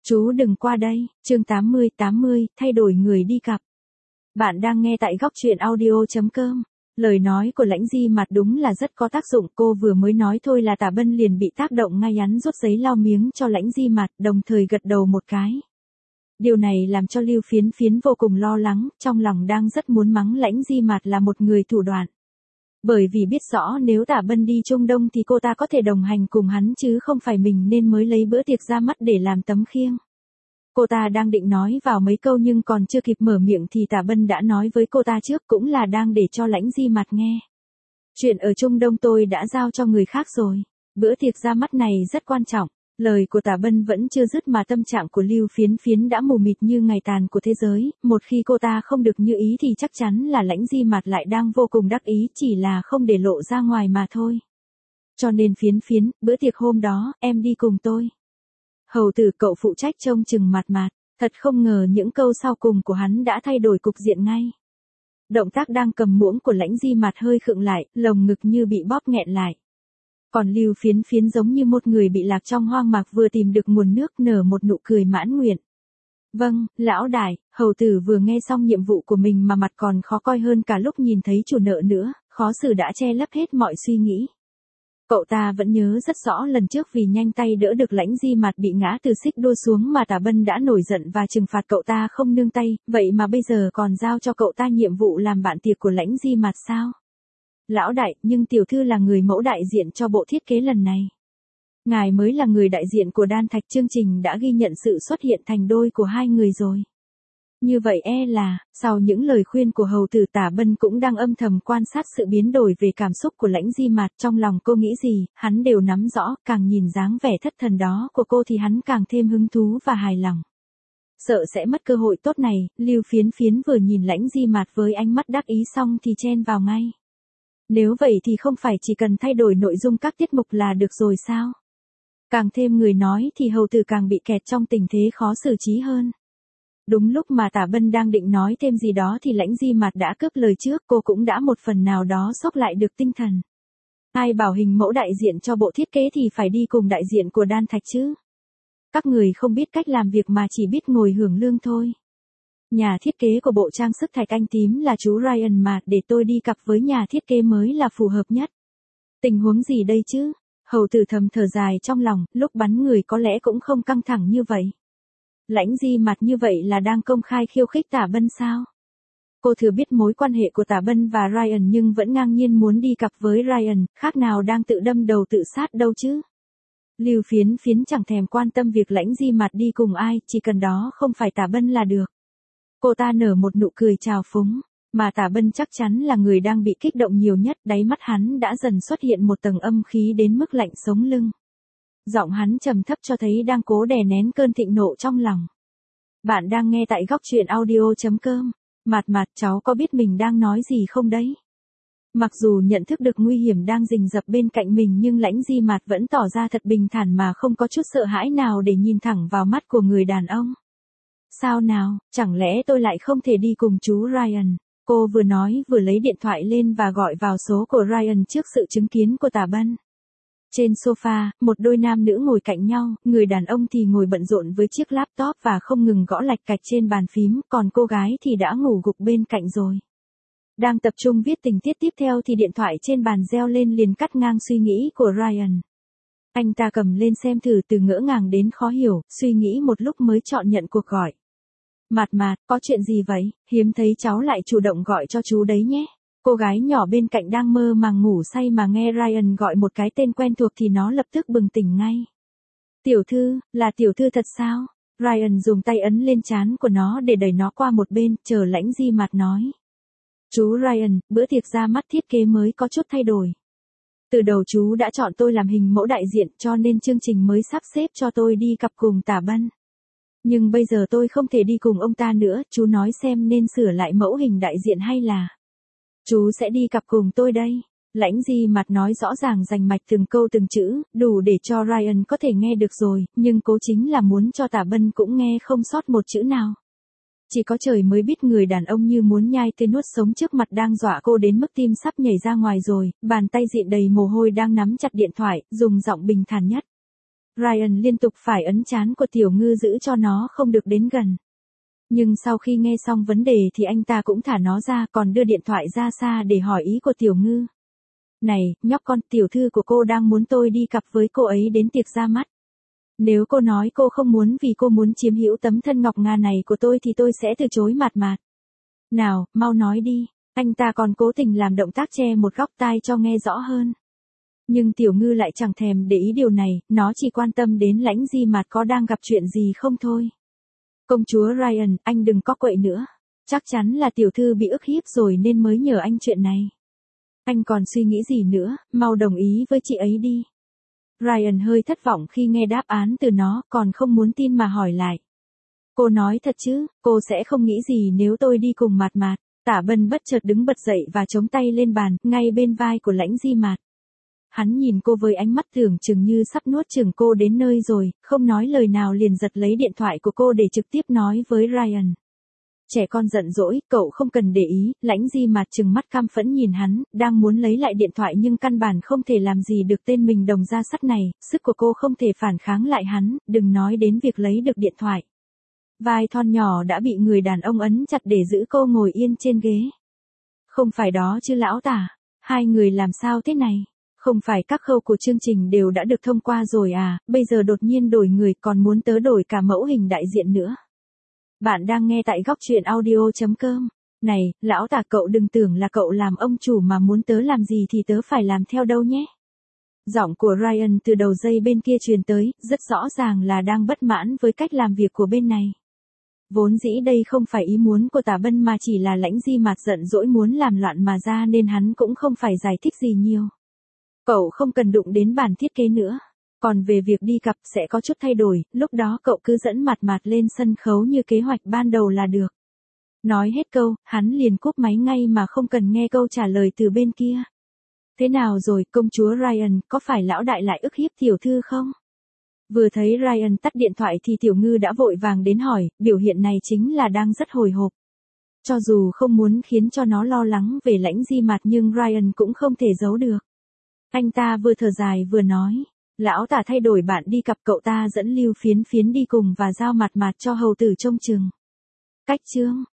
Chú đừng qua đây, chương 80, thay đổi người đi cặp. Bạn đang nghe tại góc truyện audio.com. Lời nói của Lãnh Di Mạt đúng là rất có tác dụng, cô vừa mới nói thôi là Tả Bân liền bị tác động ngay, hắn rút giấy lau miếng cho Lãnh Di Mạt, đồng thời gật đầu một cái. Điều này làm cho Lưu Phiến Phiến vô cùng lo lắng, trong lòng đang rất muốn mắng Lãnh Di Mạt là một người thủ đoạn. Bởi vì biết rõ nếu Tả Bân đi Trung Đông thì cô ta có thể đồng hành cùng hắn chứ không phải mình nên mới lấy bữa tiệc ra mắt để làm tấm khiêng. Cô ta đang định nói vào mấy câu nhưng còn chưa kịp mở miệng thì Tả Bân đã nói với cô ta trước, cũng là đang để cho Lãnh Di Mạt nghe. Chuyện ở Trung Đông tôi đã giao cho người khác rồi. Bữa tiệc ra mắt này rất quan trọng. Lời của Tả Bân vẫn chưa dứt mà tâm trạng của Lưu Phiến Phiến đã mù mịt như ngày tàn của thế giới, một khi cô ta không được như ý thì chắc chắn là Lãnh Di Mạt lại đang vô cùng đắc ý, chỉ là không để lộ ra ngoài mà thôi. Cho nên Phiến Phiến, bữa tiệc hôm đó, em đi cùng tôi. Hầu tử cậu phụ trách trông chừng Mạt Mạt, thật không ngờ những câu sau cùng của hắn đã thay đổi cục diện ngay. Động tác đang cầm muỗng của Lãnh Di Mạt hơi khựng lại, lồng ngực như bị bóp nghẹn lại. Còn Lưu Phiến Phiến giống như một người bị lạc trong hoang mạc vừa tìm được nguồn nước, nở một nụ cười mãn nguyện. Vâng, lão đại. Hầu tử vừa nghe xong nhiệm vụ của mình mà mặt còn khó coi hơn cả lúc nhìn thấy chủ nợ nữa, khó xử đã che lấp hết mọi suy nghĩ. Cậu ta vẫn nhớ rất rõ lần trước vì nhanh tay đỡ được Lãnh Di Mạt bị ngã từ xích đua xuống mà Tả Bân đã nổi giận và trừng phạt cậu ta không nương tay, vậy mà bây giờ còn giao cho cậu ta nhiệm vụ làm bạn tiệc của Lãnh Di Mạt sao? Lão đại, nhưng tiểu thư là người mẫu đại diện cho bộ thiết kế lần này. Ngài mới là người đại diện của Đan Thạch, chương trình đã ghi nhận sự xuất hiện thành đôi của hai người rồi. Như vậy là, sau những lời khuyên của hầu tử, Tả Bân cũng đang âm thầm quan sát sự biến đổi về cảm xúc của Lãnh Di Mạt, trong lòng cô nghĩ gì, hắn đều nắm rõ, càng nhìn dáng vẻ thất thần đó của cô thì hắn càng thêm hứng thú và hài lòng. Sợ sẽ mất cơ hội tốt này, Lưu Phiến Phiến vừa nhìn Lãnh Di Mạt với ánh mắt đắc ý xong thì chen vào ngay. Nếu vậy thì không phải chỉ cần thay đổi nội dung các tiết mục là được rồi sao? Càng thêm người nói thì hầu tử càng bị kẹt trong tình thế khó xử trí hơn. Đúng lúc mà Tả Bân đang định nói thêm gì đó thì Lãnh Di Mạt đã cướp lời trước, cô cũng đã một phần nào đó xốc lại được tinh thần. Ai bảo hình mẫu đại diện cho bộ thiết kế thì phải đi cùng đại diện của Đan Thạch chứ? Các người không biết cách làm việc mà chỉ biết ngồi hưởng lương thôi. Nhà thiết kế của bộ trang sức Thạch Anh Tím là chú Ryan mà, để tôi đi cặp với nhà thiết kế mới là phù hợp nhất. Tình huống gì đây chứ? Hầu tử thầm thở dài trong lòng, lúc bắn người có lẽ cũng không căng thẳng như vậy. Lãnh Di Mạt như vậy là đang công khai khiêu khích Tả Bân sao? Cô thừa biết mối quan hệ của Tả Bân và Ryan nhưng vẫn ngang nhiên muốn đi cặp với Ryan, khác nào đang tự đâm đầu tự sát đâu chứ? Lưu Phiến Phiến chẳng thèm quan tâm việc Lãnh Di Mạt đi cùng ai, chỉ cần đó không phải Tả Bân là được. Cô ta nở một nụ cười trào phúng, mà Tả Bân chắc chắn là người đang bị kích động nhiều nhất, đáy mắt hắn đã dần xuất hiện một tầng âm khí đến mức lạnh sống lưng. Giọng hắn trầm thấp cho thấy đang cố đè nén cơn thịnh nộ trong lòng. Bạn đang nghe tại góc truyện audio.com. Mạt Mạt, cháu có biết mình đang nói gì không đấy? Mặc dù nhận thức được nguy hiểm đang rình rập bên cạnh mình nhưng Lãnh Di Mạt vẫn tỏ ra thật bình thản mà không có chút sợ hãi nào để nhìn thẳng vào mắt của người đàn ông. Sao nào, chẳng lẽ tôi lại không thể đi cùng chú Ryan? Cô vừa nói vừa lấy điện thoại lên và gọi vào số của Ryan trước sự chứng kiến của Tả Bân. Trên sofa, một đôi nam nữ ngồi cạnh nhau, người đàn ông thì ngồi bận rộn với chiếc laptop và không ngừng gõ lạch cạch trên bàn phím, còn cô gái thì đã ngủ gục bên cạnh rồi. Đang tập trung viết tình tiết tiếp theo thì điện thoại trên bàn reo lên liền cắt ngang suy nghĩ của Ryan. Anh ta cầm lên xem thử, từ ngỡ ngàng đến khó hiểu, suy nghĩ một lúc mới chọn nhận cuộc gọi. Mạt Mạt, có chuyện gì vậy? Hiếm thấy cháu lại chủ động gọi cho chú đấy nhé. Cô gái nhỏ bên cạnh đang mơ màng ngủ say mà nghe Ryan gọi một cái tên quen thuộc thì nó lập tức bừng tỉnh ngay. Tiểu thư, là tiểu thư thật sao? Ryan dùng tay ấn lên trán của nó để đẩy nó qua một bên, chờ Lãnh Di Mạt nói. Chú Ryan, bữa tiệc ra mắt thiết kế mới có chút thay đổi. Từ đầu chú đã chọn tôi làm hình mẫu đại diện cho nên chương trình mới sắp xếp cho tôi đi cặp cùng Tả Bân. Nhưng bây giờ tôi không thể đi cùng ông ta nữa, chú nói xem nên sửa lại mẫu hình đại diện hay là... Chú sẽ đi cặp cùng tôi đây. Lãnh Di Mạt nói rõ ràng rành mạch từng câu từng chữ, đủ để cho Ryan có thể nghe được rồi, nhưng cố chính là muốn cho Tả Bân cũng nghe không sót một chữ nào. Chỉ có trời mới biết người đàn ông như muốn nhai tươi nuốt sống trước mặt đang dọa cô đến mức tim sắp nhảy ra ngoài rồi, bàn tay dịn đầy mồ hôi đang nắm chặt điện thoại, dùng giọng bình thản nhất. Ryan liên tục phải ấn trán của Tiểu Ngư giữ cho nó không được đến gần. Nhưng sau khi nghe xong vấn đề thì anh ta cũng thả nó ra, còn đưa điện thoại ra xa để hỏi ý của Tiểu Ngư. Này, nhóc con, tiểu thư của cô đang muốn tôi đi cặp với cô ấy đến tiệc ra mắt. Nếu cô nói cô không muốn vì cô muốn chiếm hữu tấm thân ngọc ngà này của tôi thì tôi sẽ từ chối mạt mạt. Nào, mau nói đi. Anh ta còn cố tình làm động tác che một góc tai cho nghe rõ hơn. Nhưng Tiểu Ngư lại chẳng thèm để ý điều này, nó chỉ quan tâm đến Lãnh Di Mạt có đang gặp chuyện gì không thôi. Công chúa Ryan, anh đừng có quậy nữa. Chắc chắn là tiểu thư bị ức hiếp rồi nên mới nhờ anh chuyện này. Anh còn suy nghĩ gì nữa, mau đồng ý với chị ấy đi. Ryan hơi thất vọng khi nghe đáp án từ nó, còn không muốn tin mà hỏi lại. Cô nói thật chứ, cô sẽ không nghĩ gì nếu tôi đi cùng Mạt Mạt. Tả Bân bất chợt đứng bật dậy và chống tay lên bàn, ngay bên vai của Lãnh Di Mạt. Hắn nhìn cô với ánh mắt tưởng chừng như sắp nuốt chửng cô đến nơi rồi, không nói lời nào liền giật lấy điện thoại của cô để trực tiếp nói với Ryan. Trẻ con giận dỗi, cậu không cần để ý. Lãnh Di Mạt trừng mắt căm phẫn nhìn hắn, đang muốn lấy lại điện thoại nhưng căn bản không thể làm gì được tên mình đồng da sắt này, sức của cô không thể phản kháng lại hắn, đừng nói đến việc lấy được điện thoại. Vai thon nhỏ đã bị người đàn ông ấn chặt để giữ cô ngồi yên trên ghế. Không phải đó chứ lão tả, hai người làm sao thế này? Không phải các khâu của chương trình đều đã được thông qua rồi à, bây giờ đột nhiên đổi người còn muốn tớ đổi cả mẫu hình đại diện nữa. Bạn đang nghe tại góc truyện audio.com. Này, lão tả, cậu đừng tưởng là cậu làm ông chủ mà muốn tớ làm gì thì tớ phải làm theo đâu nhé. Giọng của Ryan từ đầu dây bên kia truyền tới, rất rõ ràng là đang bất mãn với cách làm việc của bên này. Vốn dĩ đây không phải ý muốn của Tả Bân mà chỉ là Lãnh Di Mạt giận dỗi muốn làm loạn mà ra nên hắn cũng không phải giải thích gì nhiều. Cậu không cần đụng đến bản thiết kế nữa. Còn về việc đi cặp sẽ có chút thay đổi, lúc đó cậu cứ dẫn Mạt Mạt lên sân khấu như kế hoạch ban đầu là được. Nói hết câu, hắn liền cúp máy ngay mà không cần nghe câu trả lời từ bên kia. Thế nào rồi, công chúa Ryan, có phải lão đại lại ức hiếp tiểu thư không? Vừa thấy Ryan tắt điện thoại thì Tiểu Ngư đã vội vàng đến hỏi, biểu hiện này chính là đang rất hồi hộp. Cho dù không muốn khiến cho nó lo lắng về Lãnh Di Mạt nhưng Ryan cũng không thể giấu được. Anh ta vừa thở dài vừa nói, lão tả thay đổi bạn đi cặp, cậu ta dẫn Lưu Phiến Phiến đi cùng và giao Mạt Mạt cho hầu tử trông chừng. Cách chương